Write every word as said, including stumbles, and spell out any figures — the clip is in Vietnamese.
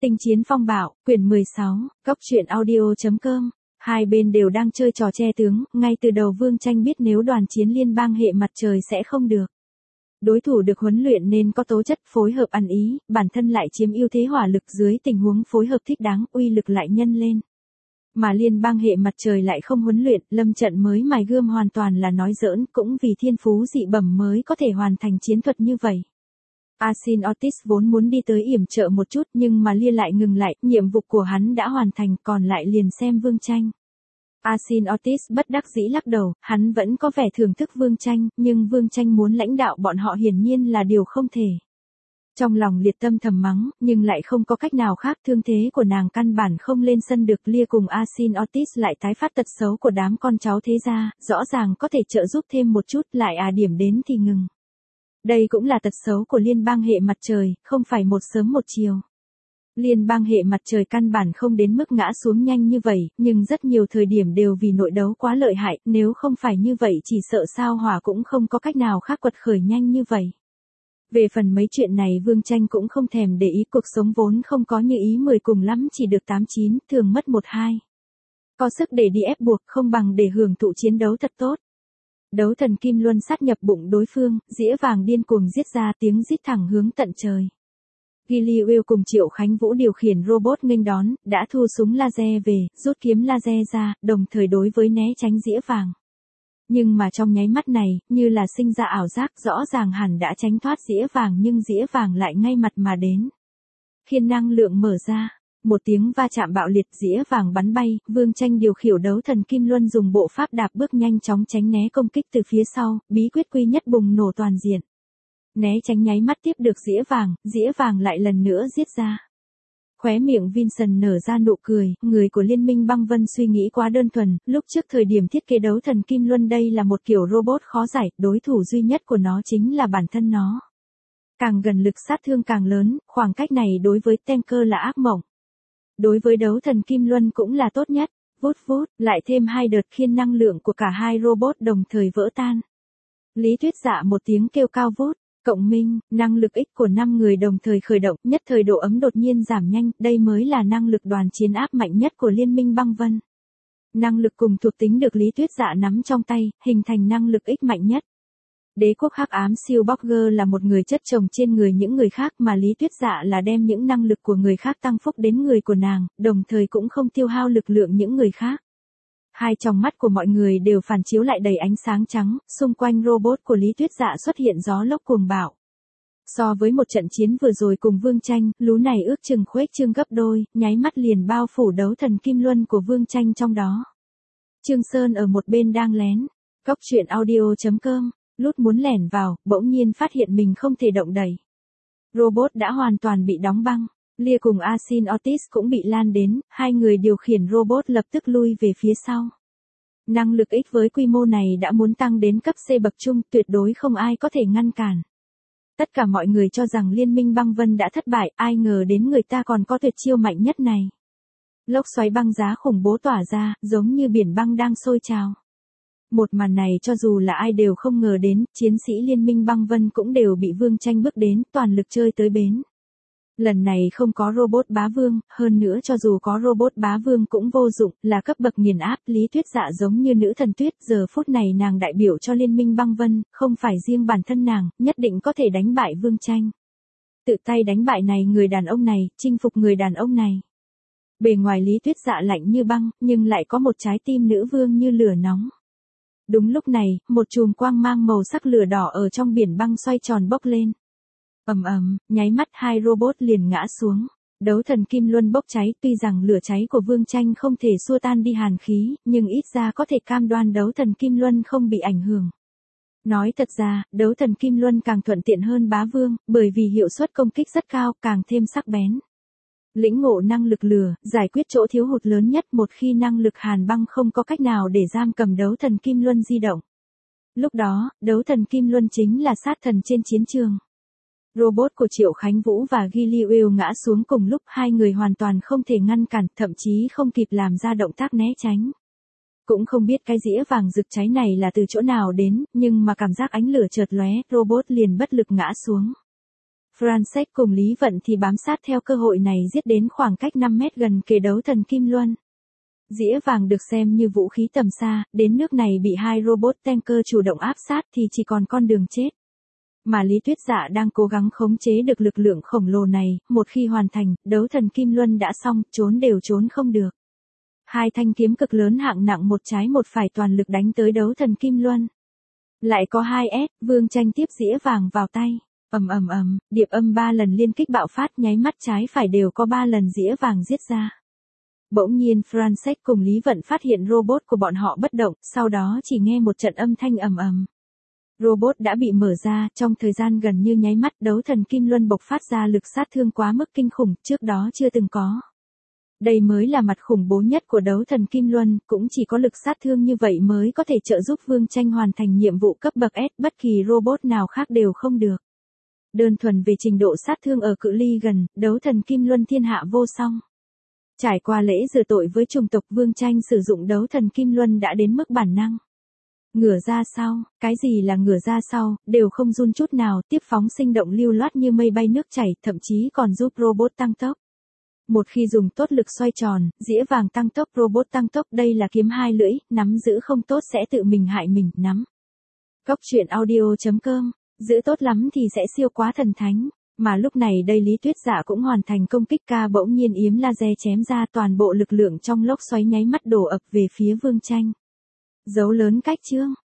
Tinh chiến phong bạo, quyển mười sáu, Cốc truyện audio.com. Hai bên đều đang chơi trò che tướng, ngay từ đầu Vương Tranh biết nếu đoàn chiến liên bang hệ mặt trời sẽ không được. Đối thủ được huấn luyện nên có tố chất phối hợp ăn ý, bản thân lại chiếm ưu thế hỏa lực dưới tình huống phối hợp thích đáng, uy lực lại nhân lên. Mà liên bang hệ mặt trời lại không huấn luyện, lâm trận mới mài gươm hoàn toàn là nói giỡn, cũng vì thiên phú dị bẩm mới có thể hoàn thành chiến thuật như vậy. Asin Otis vốn muốn đi tới yểm trợ một chút nhưng mà Lia lại ngừng lại, nhiệm vụ của hắn đã hoàn thành, còn lại liền xem Vương Tranh. Asin Otis bất đắc dĩ lắc đầu, hắn vẫn có vẻ thưởng thức Vương Tranh, nhưng Vương Tranh muốn lãnh đạo bọn họ hiển nhiên là điều không thể. Trong lòng liệt tâm thầm mắng, nhưng lại không có cách nào khác, thương thế của nàng căn bản không lên sân được. Lia cùng Asin Otis lại tái phát tật xấu của đám con cháu thế gia, rõ ràng có thể trợ giúp thêm một chút, lại à điểm đến thì ngừng. Đây cũng là tật xấu của liên bang hệ mặt trời, không phải một sớm một chiều. Liên bang hệ mặt trời căn bản không đến mức ngã xuống nhanh như vậy, nhưng rất nhiều thời điểm đều vì nội đấu quá lợi hại, nếu không phải như vậy chỉ sợ sao Hỏa cũng không có cách nào khác quật khởi nhanh như vậy. Về phần mấy chuyện này Vương Tranh cũng không thèm để ý, cuộc sống vốn không có như ý mười cùng lắm chỉ được tám chín, thường mất một hai. Có sức để đi ép buộc không bằng để hưởng thụ chiến đấu thật tốt. Đấu thần Kim Luân sát nhập bụng đối phương, dĩa vàng điên cuồng giết ra, tiếng rít thẳng hướng tận trời. Gilliwell cùng Triệu Khánh Vũ điều khiển robot nghênh đón, đã thu súng laser về, rút kiếm laser ra, đồng thời đối với né tránh dĩa vàng. Nhưng mà trong nháy mắt này, như là sinh ra ảo giác, rõ ràng hẳn đã tránh thoát dĩa vàng nhưng dĩa vàng lại ngay mặt mà đến. Khiên năng lượng mở ra. Một tiếng va chạm bạo liệt, dĩa vàng bắn bay, Vương Tranh điều khiển đấu thần Kim Luân dùng bộ pháp đạp bước nhanh chóng tránh né công kích từ phía sau, bí quyết quy nhất bùng nổ toàn diện. Né tránh nháy mắt tiếp được dĩa vàng, dĩa vàng lại lần nữa giết ra. Khóe miệng Vincent nở ra nụ cười, người của Liên minh băng vân suy nghĩ quá đơn thuần, lúc trước thời điểm thiết kế đấu thần Kim Luân đây là một kiểu robot khó giải, đối thủ duy nhất của nó chính là bản thân nó. Càng gần lực sát thương càng lớn, khoảng cách này đối với tanker là ác mộng. Đối với đấu thần Kim Luân cũng là tốt nhất, vút vút, lại thêm hai đợt khiên năng lượng của cả hai robot đồng thời vỡ tan. Lý Tuyết Dạ một tiếng kêu cao vút, cộng minh, năng lực X của năm người đồng thời khởi động, nhất thời độ ấm đột nhiên giảm nhanh, đây mới là năng lực đoàn chiến áp mạnh nhất của Liên minh băng vân. Năng lực cùng thuộc tính được Lý Tuyết Dạ nắm trong tay, hình thành năng lực X mạnh nhất. Đế quốc hắc ám siêu Borger là một người chất chồng trên người những người khác mà Lý Tuyết Dạ là đem những năng lực của người khác tăng phúc đến người của nàng, đồng thời cũng không tiêu hao lực lượng những người khác. Hai tròng mắt của mọi người đều phản chiếu lại đầy ánh sáng trắng, xung quanh robot của Lý Tuyết Dạ xuất hiện gió lốc cuồng bạo. So với một trận chiến vừa rồi cùng Vương Tranh, lú này ước chừng khuếch trương gấp đôi, nháy mắt liền bao phủ đấu thần Kim Luân của Vương Tranh trong đó. Trương Sơn ở một bên đang lén, Cốc truyện audio.com. Lút muốn lẻn vào, bỗng nhiên phát hiện mình không thể động đẩy. Robot đã hoàn toàn bị đóng băng. Lia cùng Asin Otis cũng bị lan đến, hai người điều khiển robot lập tức lui về phía sau. Năng lực X với quy mô này đã muốn tăng đến cấp C bậc trung, tuyệt đối không ai có thể ngăn cản. Tất cả mọi người cho rằng Liên minh băng vân đã thất bại, ai ngờ đến người ta còn có tuyệt chiêu mạnh nhất này. Lốc xoáy băng giá khủng bố tỏa ra, giống như biển băng đang sôi trào. Một màn này cho dù là ai đều không ngờ đến, chiến sĩ Liên minh băng vân cũng đều bị Vương Tranh bước đến, toàn lực chơi tới bến. Lần này không có robot bá vương, hơn nữa cho dù có robot bá vương cũng vô dụng, là cấp bậc nghiền áp. Lý Tuyết Dạ giống như nữ thần tuyết, giờ phút này nàng đại biểu cho Liên minh băng vân, không phải riêng bản thân nàng, nhất định có thể đánh bại Vương Tranh. Tự tay đánh bại này người đàn ông này, chinh phục người đàn ông này. Bề ngoài Lý Tuyết Dạ lạnh như băng, nhưng lại có một trái tim nữ vương như lửa nóng. Đúng lúc này, một chùm quang mang màu sắc lửa đỏ ở trong biển băng xoay tròn bốc lên. Ầm ầm, nháy mắt hai robot liền ngã xuống. Đấu thần Kim Luân bốc cháy, tuy rằng lửa cháy của Vương Tranh không thể xua tan đi hàn khí, nhưng ít ra có thể cam đoan đấu thần Kim Luân không bị ảnh hưởng. Nói thật ra, đấu thần Kim Luân càng thuận tiện hơn bá vương, bởi vì hiệu suất công kích rất cao, càng thêm sắc bén. Lĩnh ngộ năng lực lửa, giải quyết chỗ thiếu hụt lớn nhất một khi năng lực hàn băng không có cách nào để giam cầm đấu thần Kim Luân di động. Lúc đó, đấu thần Kim Luân chính là sát thần trên chiến trường. Robot của Triệu Khánh Vũ và Gilliwell ngã xuống cùng lúc, hai người hoàn toàn không thể ngăn cản, thậm chí không kịp làm ra động tác né tránh. Cũng không biết cái dĩa vàng rực cháy này là từ chỗ nào đến, nhưng mà cảm giác ánh lửa chợt lóe, robot liền bất lực ngã xuống. Francesc cùng Lý Vận thì bám sát theo cơ hội này giết đến khoảng cách năm mét gần kề đấu thần Kim Luân. Dĩa vàng được xem như vũ khí tầm xa, đến nước này bị hai robot tanker chủ động áp sát thì chỉ còn con đường chết. Mà Lý Tuyết Dạ đang cố gắng khống chế được lực lượng khổng lồ này, một khi hoàn thành, đấu thần Kim Luân đã xong, trốn đều trốn không được. Hai thanh kiếm cực lớn hạng nặng một trái một phải toàn lực đánh tới đấu thần Kim Luân. Lại có hai S, Vương Tranh tiếp dĩa vàng vào tay. Ầm ầm ầm, điệp âm ba lần liên kích bạo phát, nháy mắt trái phải đều có ba lần dĩa vàng giết ra. Bỗng nhiên Francesc cùng Lý Vận phát hiện robot của bọn họ bất động, sau đó chỉ nghe một trận âm thanh ầm ầm. Robot đã bị mở ra, trong thời gian gần như nháy mắt, đấu thần Kim Luân bộc phát ra lực sát thương quá mức kinh khủng, trước đó chưa từng có. Đây mới là mặt khủng bố nhất của đấu thần Kim Luân, cũng chỉ có lực sát thương như vậy mới có thể trợ giúp Vương Tranh hoàn thành nhiệm vụ cấp bậc S, bất kỳ robot nào khác đều không được. Đơn thuần về trình độ sát thương ở cự ly gần, đấu thần Kim Luân thiên hạ vô song. Trải qua lễ rửa tội với chủng tộc, Vương Tranh sử dụng đấu thần Kim Luân đã đến mức bản năng. Ngửa ra sau, cái gì là ngửa ra sau, đều không run chút nào, tiếp phóng sinh động lưu loát như mây bay nước chảy, thậm chí còn giúp robot tăng tốc. Một khi dùng tốt lực xoay tròn, dĩa vàng tăng tốc, robot tăng tốc, đây là kiếm hai lưỡi, nắm giữ không tốt sẽ tự mình hại mình, nắm. Góc truyện audio chấm com, giữ tốt lắm thì sẽ siêu quá thần thánh. Mà lúc này đây Lý Tuyết Dạ cũng hoàn thành công kích, ca bỗng nhiên yếm laser chém ra, toàn bộ lực lượng trong lốc xoáy nháy mắt đổ ập về phía Vương Tranh. Dấu lớn cách chương.